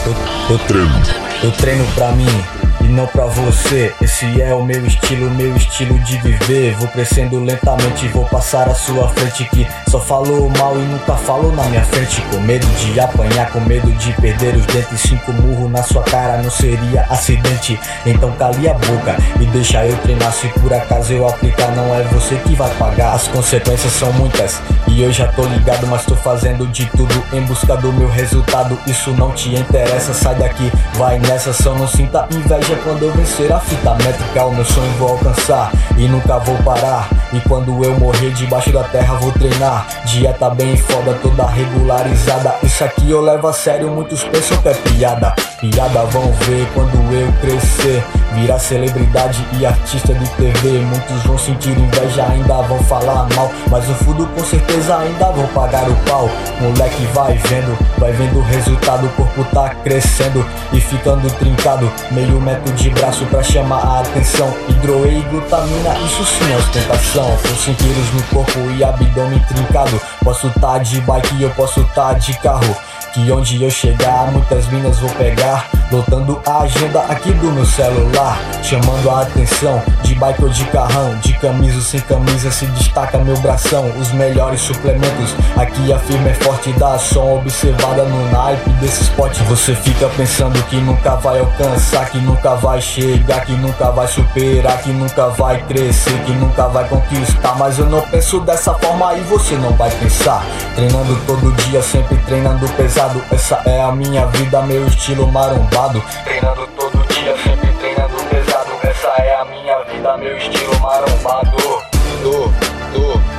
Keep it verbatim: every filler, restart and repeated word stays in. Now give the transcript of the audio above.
eu, eu treino, eu treino pra mim e não pra você. Esse é o meu estilo, meu estilo de viver. Vou crescendo lentamente, vou passar à sua frente, que só falou mal e nunca falou na minha frente. Com medo de apanhar, com medo de perder os dentes. Cinco murros na sua cara não seria acidente. Então cale a boca e deixa eu treinar. Se por acaso eu aplicar, não é você que vai pagar. As consequências são muitas e eu já tô ligado, mas tô fazendo de tudo em busca do meu resultado. Isso não te interessa, sai daqui, vai nessa. Só não sinta inveja quando eu vencer a fita métrica. O meu sonho vou alcançar e nunca vou parar. E quando eu morrer debaixo da terra vou treinar. Dieta bem foda, toda regularizada. Isso aqui eu levo a sério, muitos pensam que é piada. Piada vão ver quando eu crescer, virar celebridade e artista de T V. Muitos vão sentir inveja, ainda vão falar mal, mas no fundo com certeza ainda vão pagar o pau. Moleque vai vendo, vai vendo o resultado. O corpo tá crescendo e ficando trincado. Meio metro de braço pra chamar a atenção. Hidroe e glutamina, isso sim é ostentação. Com cinco quilos no corpo e abdômen trincado. Posso tá de bike e eu posso tá de carro, que onde eu chegar muitas minas vou pegar. Lotando a agenda aqui do meu celular, chamando a atenção. De bike ou de carrão, de camisa ou sem camisa, se destaca meu bração. Os melhores suplementos, aqui a firma é forte. Dá som observada no naipe desse spot. Você fica pensando que nunca vai alcançar, que nunca vai chegar, que nunca vai superar, que nunca vai crescer, que nunca vai conquistar. Mas eu não penso dessa forma e você não vai pensar. Treinando todo dia, sempre treinando pesado. Essa é a minha vida, meu estilo marombado. Treinando todo dia, sempre treinando pesado. Essa é a minha vida, meu estilo marombado. Do, do.